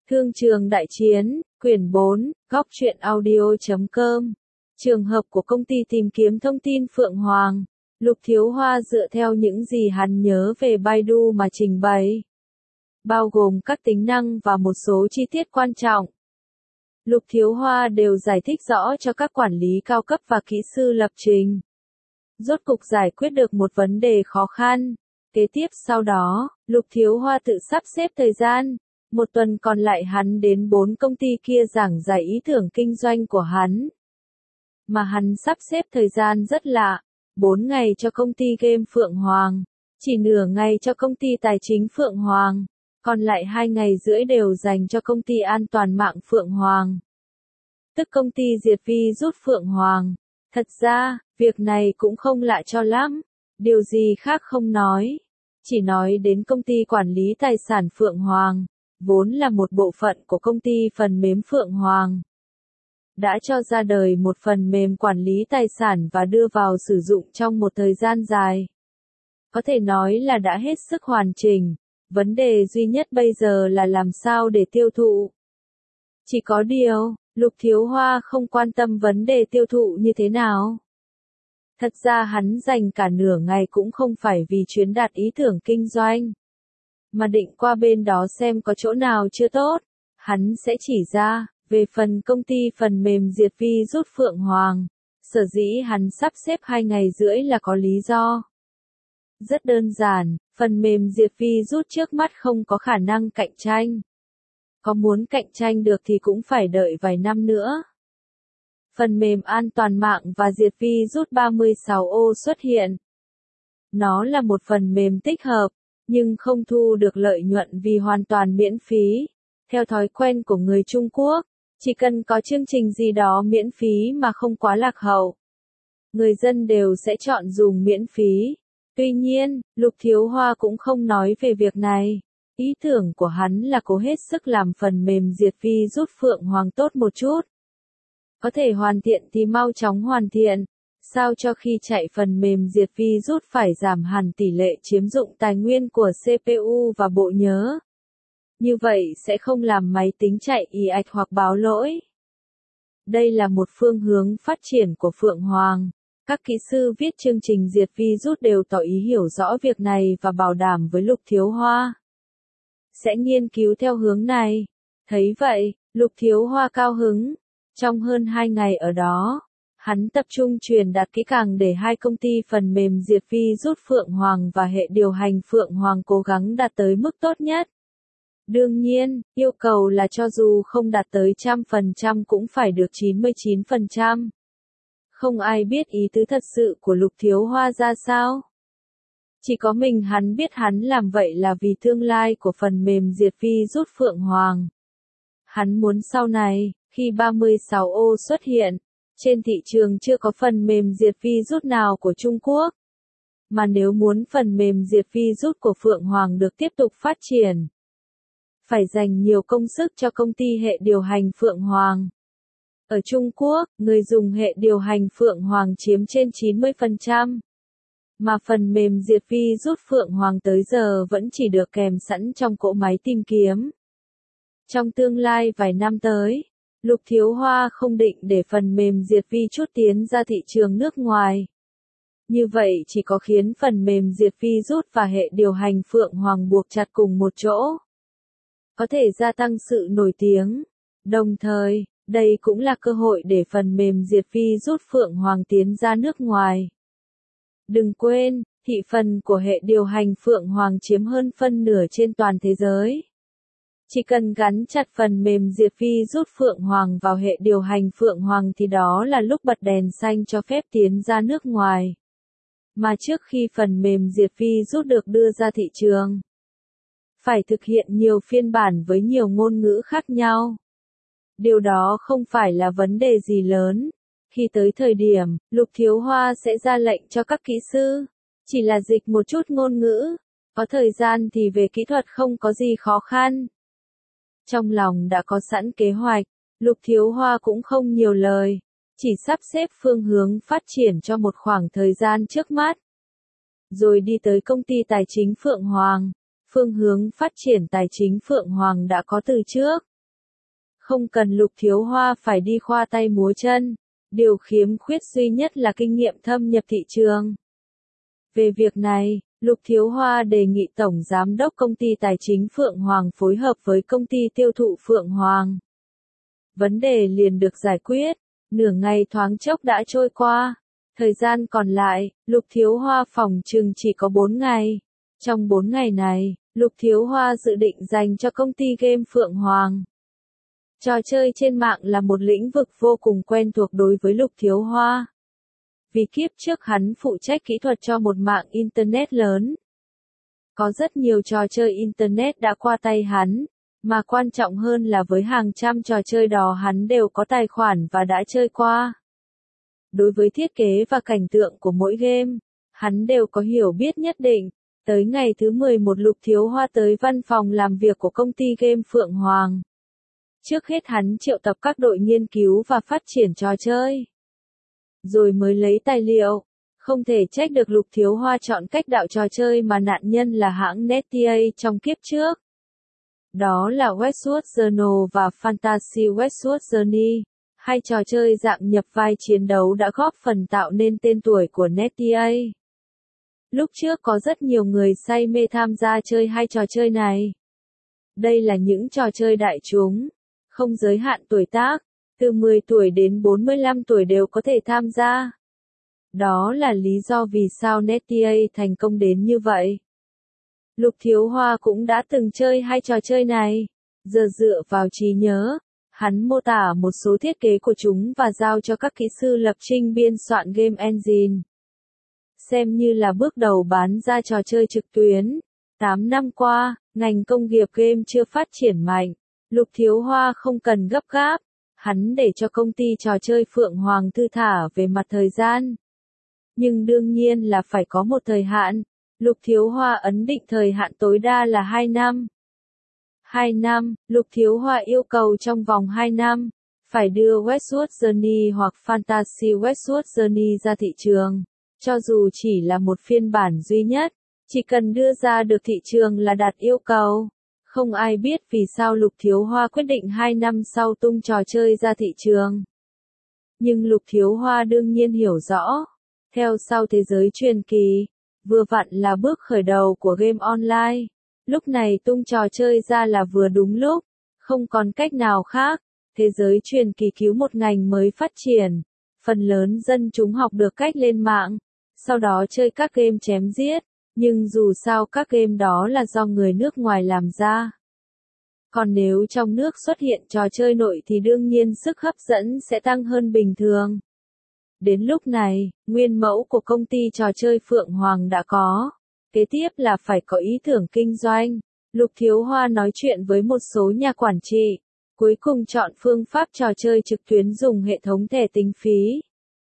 Thương trường đại chiến, quyển 4, góc truyện audio.com. Trường hợp của công ty tìm kiếm thông tin Phượng Hoàng. Lục Thiếu Hoa dựa theo những gì hắn nhớ về Baidu mà trình bày, bao gồm các tính năng và một số chi tiết quan trọng. Lục Thiếu Hoa đều giải thích rõ cho các quản lý cao cấp và kỹ sư lập trình. Rốt cục giải quyết được một vấn đề khó khăn. Kế tiếp sau đó, Lục Thiếu Hoa tự sắp xếp thời gian. Một tuần còn lại hắn đến 4 công ty kia giảng giải ý tưởng kinh doanh của hắn. Mà hắn sắp xếp thời gian rất lạ. 4 ngày cho công ty game Phượng Hoàng. Chỉ nửa ngày cho công ty tài chính Phượng Hoàng. Còn lại 2 ngày rưỡi đều dành cho công ty an toàn mạng Phượng Hoàng. Tức công ty diệt virus Phượng Hoàng. Thật ra, việc này cũng không lạ cho lắm. Điều gì khác không nói. Chỉ nói đến công ty quản lý tài sản Phượng Hoàng, vốn là một bộ phận của công ty phần mềm Phượng Hoàng. Đã cho ra đời một phần mềm quản lý tài sản và đưa vào sử dụng trong một thời gian dài. Có thể nói là đã hết sức hoàn chỉnh. Vấn đề duy nhất bây giờ là làm sao để tiêu thụ. Chỉ có điều, Lục Thiếu Hoa không quan tâm vấn đề tiêu thụ như thế nào. Thật ra hắn dành cả nửa ngày cũng không phải vì truyền đạt ý tưởng kinh doanh, mà định qua bên đó xem có chỗ nào chưa tốt. Hắn sẽ chỉ ra, về phần công ty phần mềm diệt virus Phượng Hoàng, sở dĩ hắn sắp xếp 2 ngày rưỡi là có lý do. Rất đơn giản, phần mềm diệt virus trước mắt không có khả năng cạnh tranh. Có muốn cạnh tranh được thì cũng phải đợi vài năm nữa. Phần mềm an toàn mạng và diệt virus 36O xuất hiện. Nó là một phần mềm tích hợp, nhưng không thu được lợi nhuận vì hoàn toàn miễn phí. Theo thói quen của người Trung Quốc, chỉ cần có chương trình gì đó miễn phí mà không quá lạc hậu, người dân đều sẽ chọn dùng miễn phí. Tuy nhiên, Lục Thiếu Hoa cũng không nói về việc này. Ý tưởng của hắn là cố hết sức làm phần mềm diệt virus Phượng Hoàng tốt một chút. Có thể hoàn thiện thì mau chóng hoàn thiện, sao cho khi chạy phần mềm diệt virus phải giảm hẳn tỷ lệ chiếm dụng tài nguyên của CPU và bộ nhớ. Như vậy sẽ không làm máy tính chạy ì ạch hoặc báo lỗi. Đây là một phương hướng phát triển của Phượng Hoàng. Các kỹ sư viết chương trình diệt virus đều tỏ ý hiểu rõ việc này và bảo đảm với Lục Thiếu Hoa sẽ nghiên cứu theo hướng này. Thấy vậy, Lục Thiếu Hoa cao hứng. Trong hơn 2 ngày ở đó, hắn tập trung truyền đạt kỹ càng để 2 công ty phần mềm diệt virus Phượng Hoàng và hệ điều hành Phượng Hoàng cố gắng đạt tới mức tốt nhất. Đương nhiên, yêu cầu là cho dù không đạt tới 100% cũng phải được 99%. Không ai biết ý tứ thật sự của Lục Thiếu Hoa ra sao. Chỉ có mình hắn biết hắn làm vậy là vì tương lai của phần mềm diệt virus Phượng Hoàng. Hắn muốn sau này, khi 36O xuất hiện, trên thị trường chưa có phần mềm diệt virus nào của Trung Quốc. Mà nếu muốn phần mềm diệt virus của Phượng Hoàng được tiếp tục phát triển, phải dành nhiều công sức cho công ty hệ điều hành Phượng Hoàng. Ở Trung Quốc, người dùng hệ điều hành Phượng Hoàng chiếm trên 90%. Mà phần mềm diệt virus Phượng Hoàng tới giờ vẫn chỉ được kèm sẵn trong cỗ máy tìm kiếm. Trong tương lai vài năm tới, Lục Thiếu Hoa không định để phần mềm diệt virus tiến ra thị trường nước ngoài. Như vậy chỉ có khiến phần mềm diệt virus và hệ điều hành Phượng Hoàng buộc chặt cùng một chỗ, có thể gia tăng sự nổi tiếng. Đồng thời, đây cũng là cơ hội để phần mềm diệt virus Phượng Hoàng tiến ra nước ngoài. Đừng quên, thị phần của hệ điều hành Phượng Hoàng chiếm hơn phân nửa trên toàn thế giới. Chỉ cần gắn chặt phần mềm diệt virus Phượng Hoàng vào hệ điều hành Phượng Hoàng thì đó là lúc bật đèn xanh cho phép tiến ra nước ngoài. Mà trước khi phần mềm diệt virus được đưa ra thị trường, phải thực hiện nhiều phiên bản với nhiều ngôn ngữ khác nhau. Điều đó không phải là vấn đề gì lớn. Khi tới thời điểm, Lục Thiếu Hoa sẽ ra lệnh cho các kỹ sư, chỉ là dịch một chút ngôn ngữ. Có thời gian thì về kỹ thuật không có gì khó khăn. Trong lòng đã có sẵn kế hoạch, Lục Thiếu Hoa cũng không nhiều lời, chỉ sắp xếp phương hướng phát triển cho một khoảng thời gian trước mắt. Rồi đi tới công ty tài chính Phượng Hoàng. Phương hướng phát triển tài chính Phượng Hoàng đã có từ trước. Không cần Lục Thiếu Hoa phải đi khoa tay múa chân, điều khiếm khuyết duy nhất là kinh nghiệm thâm nhập thị trường. Về việc này, Lục Thiếu Hoa đề nghị Tổng Giám đốc Công ty Tài chính Phượng Hoàng phối hợp với công ty tiêu thụ Phượng Hoàng. Vấn đề liền được giải quyết, nửa ngày thoáng chốc đã trôi qua. Thời gian còn lại, Lục Thiếu Hoa phỏng chừng chỉ có 4 ngày. Trong 4 ngày này, Lục Thiếu Hoa dự định dành cho công ty game Phượng Hoàng. Trò chơi trên mạng là một lĩnh vực vô cùng quen thuộc đối với Lục Thiếu Hoa. Vì kiếp trước hắn phụ trách kỹ thuật cho một mạng Internet lớn. Có rất nhiều trò chơi Internet đã qua tay hắn, mà quan trọng hơn là với hàng trăm trò chơi đó hắn đều có tài khoản và đã chơi qua. Đối với thiết kế và cảnh tượng của mỗi game, hắn đều có hiểu biết nhất định. Tới ngày thứ 11 Lục Thiếu Hoa tới văn phòng làm việc của công ty game Phượng Hoàng. Trước hết hắn triệu tập các đội nghiên cứu và phát triển trò chơi. Rồi mới lấy tài liệu. Không thể trách được Lục Thiếu Hoa chọn cách đạo trò chơi mà nạn nhân là hãng Netia trong kiếp trước. Đó là Westwood Journal và Fantasy Westwood Journey. Hai trò chơi dạng nhập vai chiến đấu đã góp phần tạo nên tên tuổi của Netia. Lúc trước có rất nhiều người say mê tham gia chơi hai trò chơi này. Đây là những trò chơi đại chúng, không giới hạn tuổi tác, từ 10 tuổi đến 45 tuổi đều có thể tham gia. Đó là lý do vì sao Netia thành công đến như vậy. Lục Thiếu Hoa cũng đã từng chơi hai trò chơi này. Giờ dựa vào trí nhớ, hắn mô tả một số thiết kế của chúng và giao cho các kỹ sư lập trình biên soạn game engine. Xem như là bước đầu bán ra trò chơi trực tuyến. 8 năm qua, ngành công nghiệp game chưa phát triển mạnh. Lục Thiếu Hoa không cần gấp gáp. Hắn để cho công ty trò chơi Phượng Hoàng thư thả về mặt thời gian. Nhưng đương nhiên là phải có một thời hạn. Lục Thiếu Hoa ấn định thời hạn tối đa là 2 năm. 2 năm, Lục Thiếu Hoa yêu cầu trong vòng 2 năm, phải đưa Westwood Journey hoặc Fantasy Westwood Journey ra thị trường. Cho dù chỉ là một phiên bản duy nhất, chỉ cần đưa ra được thị trường là đạt yêu cầu. Không ai biết vì sao Lục Thiếu Hoa quyết định 2 năm sau tung trò chơi ra thị trường. Nhưng Lục Thiếu Hoa đương nhiên hiểu rõ. Theo sau thế giới truyền kỳ, vừa vặn là bước khởi đầu của game online. Lúc này tung trò chơi ra là vừa đúng lúc, không còn cách nào khác. Thế giới truyền kỳ cứu một ngành mới phát triển. Phần lớn dân chúng học được cách lên mạng, sau đó chơi các game chém giết. Nhưng dù sao các game đó là do người nước ngoài làm ra. Còn nếu trong nước xuất hiện trò chơi nội thì đương nhiên sức hấp dẫn sẽ tăng hơn bình thường. Đến lúc này, nguyên mẫu của công ty trò chơi Phượng Hoàng đã có. Kế tiếp là phải có ý tưởng kinh doanh. Lục Thiếu Hoa nói chuyện với một số nhà quản trị. Cuối cùng chọn phương pháp trò chơi trực tuyến dùng hệ thống thẻ tính phí.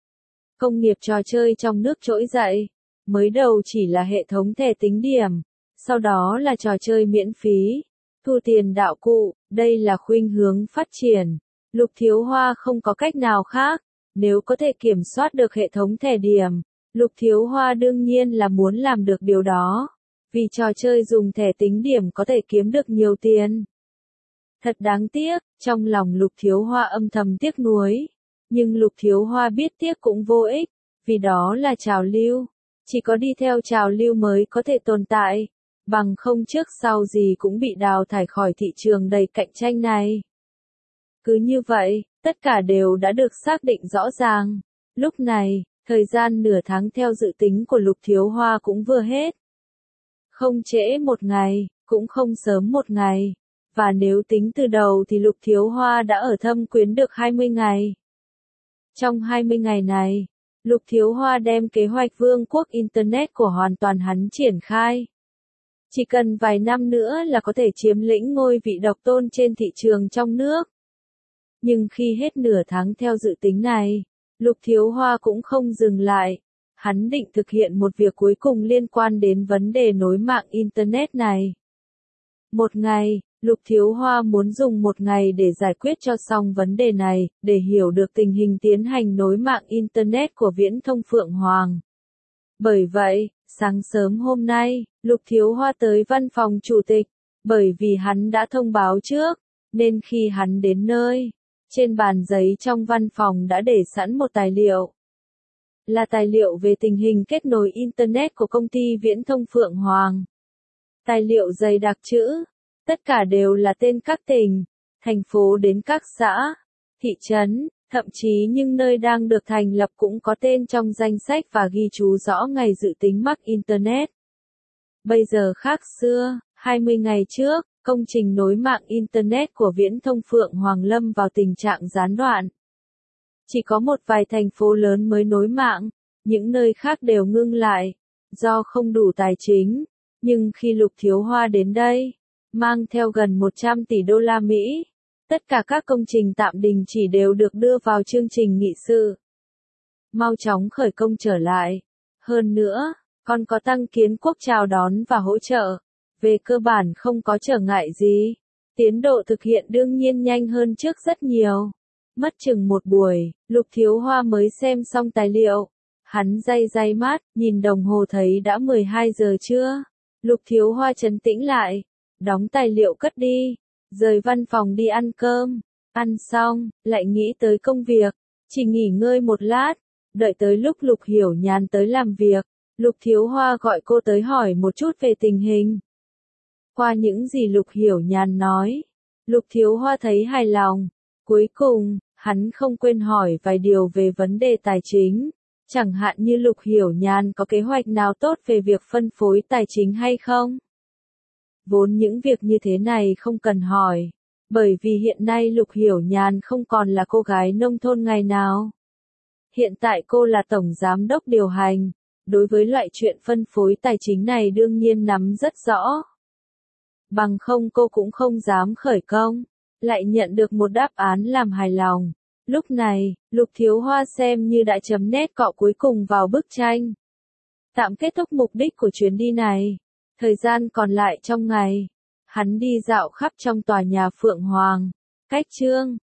Công nghiệp trò chơi trong nước trỗi dậy. Mới đầu chỉ là hệ thống thẻ tính điểm. Sau đó là trò chơi miễn phí. Thu tiền đạo cụ, đây là khuynh hướng phát triển. Lục Thiếu Hoa không có cách nào khác. Nếu có thể kiểm soát được hệ thống thẻ điểm, Lục Thiếu Hoa đương nhiên là muốn làm được điều đó. Vì trò chơi dùng thẻ tính điểm có thể kiếm được nhiều tiền. Thật đáng tiếc, trong lòng Lục Thiếu Hoa âm thầm tiếc nuối. Nhưng Lục Thiếu Hoa biết tiếc cũng vô ích, vì đó là trào lưu. Chỉ có đi theo trào lưu mới có thể tồn tại. Bằng không trước sau gì cũng bị đào thải khỏi thị trường đầy cạnh tranh này. Cứ như vậy, tất cả đều đã được xác định rõ ràng. Lúc này, thời gian nửa tháng theo dự tính của Lục Thiếu Hoa cũng vừa hết. Không trễ một ngày, cũng không sớm một ngày. Và nếu tính từ đầu thì Lục Thiếu Hoa đã ở Thâm Quyến được 20 ngày. Trong 20 ngày này, Lục Thiếu Hoa đem kế hoạch vương quốc Internet của hoàn toàn hắn triển khai. Chỉ cần vài năm nữa là có thể chiếm lĩnh ngôi vị độc tôn trên thị trường trong nước. Nhưng khi hết nửa tháng theo dự tính này, Lục Thiếu Hoa cũng không dừng lại. Hắn định thực hiện một việc cuối cùng liên quan đến vấn đề nối mạng Internet này. Một ngày, Lục Thiếu Hoa muốn dùng một ngày để giải quyết cho xong vấn đề này, để hiểu được tình hình tiến hành nối mạng Internet của Viễn thông Phượng Hoàng. Bởi vậy, sáng sớm hôm nay, Lục Thiếu Hoa tới văn phòng chủ tịch, bởi vì hắn đã thông báo trước, nên khi hắn đến nơi, trên bàn giấy trong văn phòng đã để sẵn một tài liệu. Là tài liệu về tình hình kết nối Internet của công ty viễn thông Phượng Hoàng. Tài liệu dày đặc chữ, tất cả đều là tên các tỉnh, thành phố đến các xã, thị trấn, thậm chí những nơi đang được thành lập cũng có tên trong danh sách và ghi chú rõ ngày dự tính mắc Internet. Bây giờ khác xưa, 20 ngày trước, công trình nối mạng Internet của viễn thông Phượng Hoàng lâm vào tình trạng gián đoạn. Chỉ có một vài thành phố lớn mới nối mạng, những nơi khác đều ngưng lại, do không đủ tài chính. Nhưng khi Lục Thiếu Hoa đến đây, mang theo gần 100 tỷ đô la Mỹ, tất cả các công trình tạm đình chỉ đều được đưa vào chương trình nghị sự. Mau chóng khởi công trở lại. Hơn nữa, còn có Tăng Kiến Quốc chào đón và hỗ trợ. Về cơ bản không có trở ngại gì. Tiến độ thực hiện đương nhiên nhanh hơn trước rất nhiều. Mất chừng một buổi, Lục Thiếu Hoa mới xem xong tài liệu. Hắn day mắt, nhìn đồng hồ thấy đã 12 giờ trưa. Lục Thiếu Hoa trấn tĩnh lại, đóng tài liệu cất đi, rời văn phòng đi ăn cơm. Ăn xong, lại nghĩ tới công việc, chỉ nghỉ ngơi một lát, đợi tới lúc Lục Hiểu Nhàn tới làm việc. Lục Thiếu Hoa gọi cô tới hỏi một chút về tình hình. Qua những gì Lục Hiểu Nhàn nói, Lục Thiếu Hoa thấy hài lòng. Cuối cùng, hắn không quên hỏi vài điều về vấn đề tài chính. Chẳng hạn như Lục Hiểu Nhàn có kế hoạch nào tốt về việc phân phối tài chính hay không? Vốn những việc như thế này không cần hỏi, bởi vì hiện nay Lục Hiểu Nhàn không còn là cô gái nông thôn ngày nào. Hiện tại cô là tổng giám đốc điều hành, đối với loại chuyện phân phối tài chính này đương nhiên nắm rất rõ. Bằng không cô cũng không dám khởi công, lại nhận được một đáp án làm hài lòng. Lúc này, Lục Thiếu Hoa xem như đã chấm nét cọ cuối cùng vào bức tranh. Tạm kết thúc mục đích của chuyến đi này. Thời gian còn lại trong ngày, hắn đi dạo khắp trong tòa nhà Phượng Hoàng. Cách trương,